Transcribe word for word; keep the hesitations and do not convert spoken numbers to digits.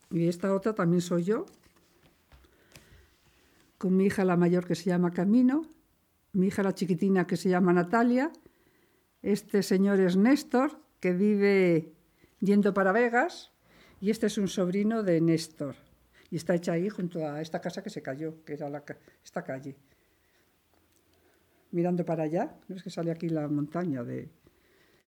Y esta otra también soy yo, con mi hija la mayor que se llama Camino, mi hija la chiquitina que se llama Natalia, este señor es Néstor, que vive yendo para Vegas, y este es un sobrino de Néstor. Y está hecha ahí junto a esta casa que se cayó, que era la, esta calle. Mirando para allá, ¿ves que sale aquí la montaña de,